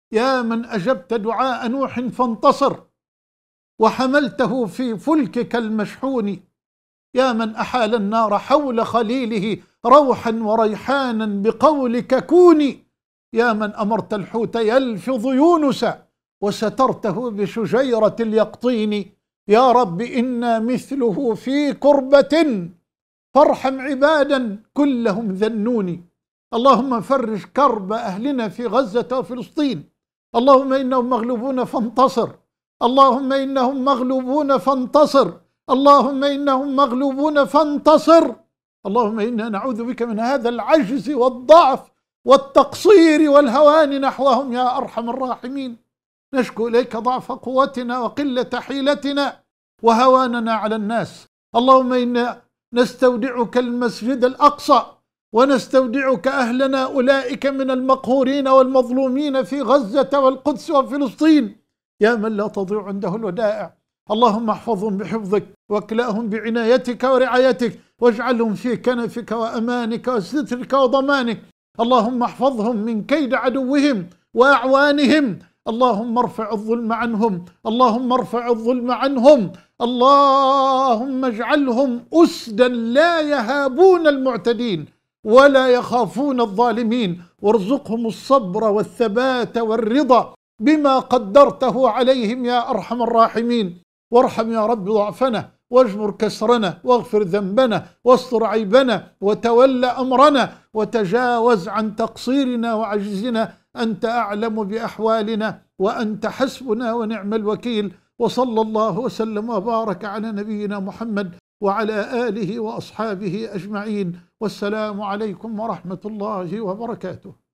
يا من أجبت دعاء نوح فانتصر وحملته في فلكك المشحون، يا من أحال النار حول خليله روحا وريحانا بقولك كوني، يا من أمرت الحوت يلفظ يونس وسترته بشجيرة اليقطين. يا رب إنا مثله في كربة فارحم عبادا كلهم ذنوني. اللهم فرج كرب أهلنا في غزة وفلسطين. اللهم إنهم مغلوبون فانتصر، اللهم إنهم مغلوبون فانتصر، اللهم إنهم مغلوبون فانتصر. اللهم إنا نعوذ بك من هذا العجز والضعف والتقصير والهوان نحوهم يا أرحم الراحمين. نشكو إليك ضعف قوتنا وقلة حيلتنا وهواننا على الناس. اللهم إنا نستودعك المسجد الأقصى ونستودعك أهلنا أولئك من المقهورين والمظلومين في غزة والقدس وفلسطين، يا من لا تضيع عنده الودائع. اللهم احفظهم بحفظك واكلأهم بعنايتك ورعايتك، واجعلهم في كنفك وأمانك وسترك وضمانك. اللهم احفظهم من كيد عدوهم وأعوانهم. اللهم ارفع الظلم عنهم، اللهم ارفع الظلم عنهم، اللهم اجعلهم أسدا لا يهابون المعتدين ولا يخافون الظالمين، وارزقهم الصبر والثبات والرضا بما قدرته عليهم يا أرحم الراحمين. وارحم يا رب ضعفنا واجبر كسرنا واغفر ذنبنا واستر عيبنا وتولى أمرنا وتجاوز عن تقصيرنا وعجزنا. أنت أعلم بأحوالنا وأنت حسبنا ونعم الوكيل. وصلى الله وسلم وبارك على نبينا محمد وعلى آله وأصحابه أجمعين. والسلام عليكم ورحمة الله وبركاته.